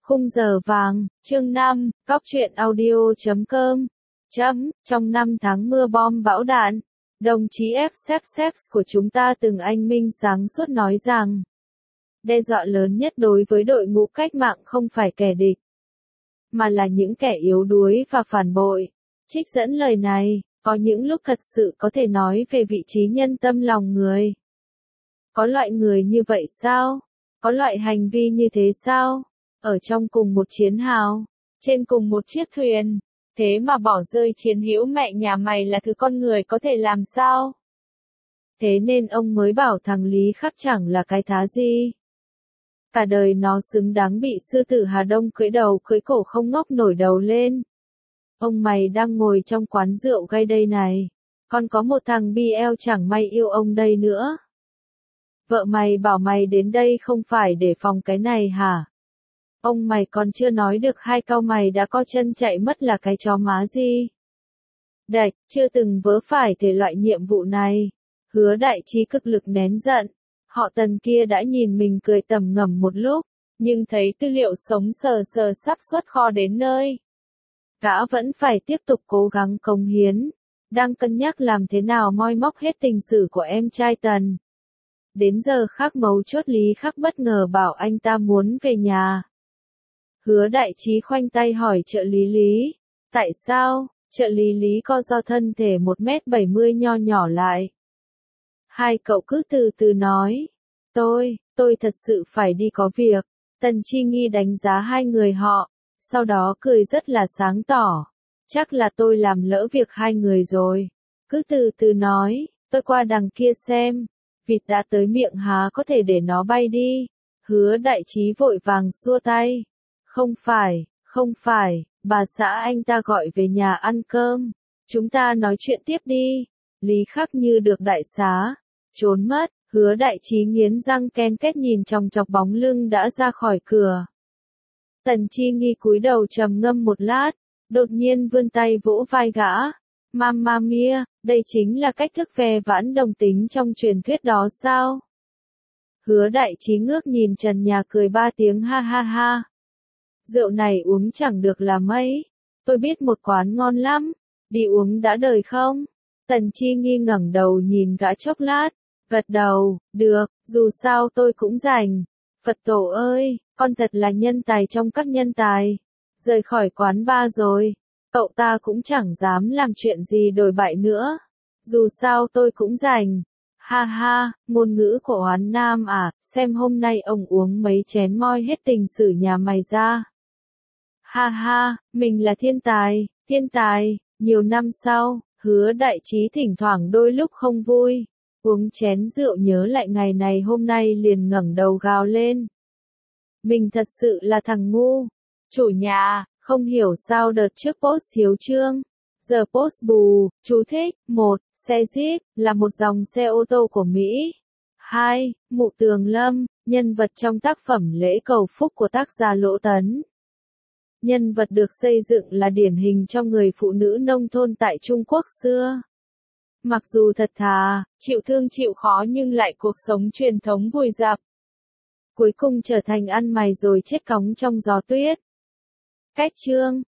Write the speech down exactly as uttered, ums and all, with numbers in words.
Khung giờ vàng, chương năm, cóc truyện audio chấm com. Chấm, trong năm tháng mưa bom bão đạn, đồng chí ép ép ép của chúng ta từng anh minh sáng suốt nói rằng, đe dọa lớn nhất đối với đội ngũ cách mạng không phải kẻ địch, mà là những kẻ yếu đuối và phản bội. Trích dẫn lời này, có những lúc thật sự có thể nói về vị trí nhân tâm lòng người. Có loại người như vậy sao? Có loại hành vi như thế sao? Ở trong cùng một chiến hào, trên cùng một chiếc thuyền, thế mà bỏ rơi chiến hữu mẹ nhà mày là thứ con người có thể làm sao? Thế nên ông mới bảo thằng Lý Khắc chẳng là cái thá gì. Cả đời nó xứng đáng bị sư tử Hà Đông cưỡi đầu cưỡi cổ không ngóc nổi đầu lên. Ông mày đang ngồi trong quán rượu gay đây này, còn có một thằng bi eo chẳng may yêu ông đây nữa. Vợ mày bảo mày đến đây không phải để phòng cái này hả? Ông mày còn chưa nói được hai câu mày đã co chân chạy mất là cái chó má gì? Đạch, chưa từng vớ phải thể loại nhiệm vụ này. Hứa Đại Trí cực lực nén giận. Họ Tần kia đã nhìn mình cười tầm ngầm một lúc, nhưng thấy tư liệu sống sờ sờ sắp xuất kho đến nơi. Gã vẫn phải tiếp tục cố gắng cống hiến, đang cân nhắc làm thế nào moi móc hết tình sử của em trai Tần. Đến giờ khắc mấu chốt Lý Khắc bất ngờ bảo anh ta muốn về nhà. Hứa Đại Trí khoanh tay hỏi trợ lý Lý, tại sao? Trợ lý Lý co do thân thể một mét bảy mươi nho nhỏ lại. Hai cậu cứ từ từ nói, tôi, tôi thật sự phải đi có việc. Tần Chi Nghi đánh giá hai người họ, sau đó cười rất là sáng tỏ. Chắc là tôi làm lỡ việc hai người rồi. Cứ từ từ nói, tôi qua đằng kia xem. Vịt đã tới miệng há có thể để nó bay đi. Hứa Đại Trí vội vàng xua tay. Không phải, không phải, bà xã anh ta gọi về nhà ăn cơm. Chúng ta nói chuyện tiếp đi. Lý Khắc như được đại xá. Trốn mất, Hứa Đại Trí nghiến răng ken kết nhìn chòng chọc bóng lưng đã ra khỏi cửa. Tần Chi Nghi cúi đầu trầm ngâm một lát, đột nhiên vươn tay vỗ vai gã. Mamma mia, đây chính là cách thức ve vãn đồng tính trong truyền thuyết đó sao? Hứa Đại Trí ngước nhìn trần nhà cười ba tiếng ha ha ha. Rượu này uống chẳng được là mấy. Tôi biết một quán ngon lắm. Đi uống đã đời không? Tần Chi Nghi ngẩng đầu nhìn gã chốc lát. Gật đầu, được, dù sao tôi cũng rảnh. Phật tổ ơi, con thật là nhân tài trong các nhân tài. Rời khỏi quán bar rồi. Cậu ta cũng chẳng dám làm chuyện gì đồi bại nữa. Dù sao tôi cũng rảnh. Ha ha, ngôn ngữ của Hoán Nam à, xem hôm nay ông uống mấy chén moi hết tình sử nhà mày ra. Ha ha, mình là thiên tài, thiên tài. Nhiều năm sau, Hứa Đại Trí thỉnh thoảng đôi lúc không vui. Uống chén rượu nhớ lại ngày này hôm nay liền ngẩng đầu gào lên. Mình thật sự là thằng ngu. Chủ nhà, không hiểu sao đợt trước post thiếu chương. Giờ post bù, chú thích, một, xe Jeep, là một dòng xe ô tô của Mỹ. hai, Mụ Tường Lâm, nhân vật trong tác phẩm Lễ Cầu Phúc của tác giả Lỗ Tấn. Nhân vật được xây dựng là điển hình cho người phụ nữ nông thôn tại Trung Quốc xưa. Mặc dù thật thà, chịu thương chịu khó nhưng lại cuộc sống truyền thống vùi dập. Cuối cùng trở thành ăn mày rồi chết cóng trong gió tuyết. Cách chương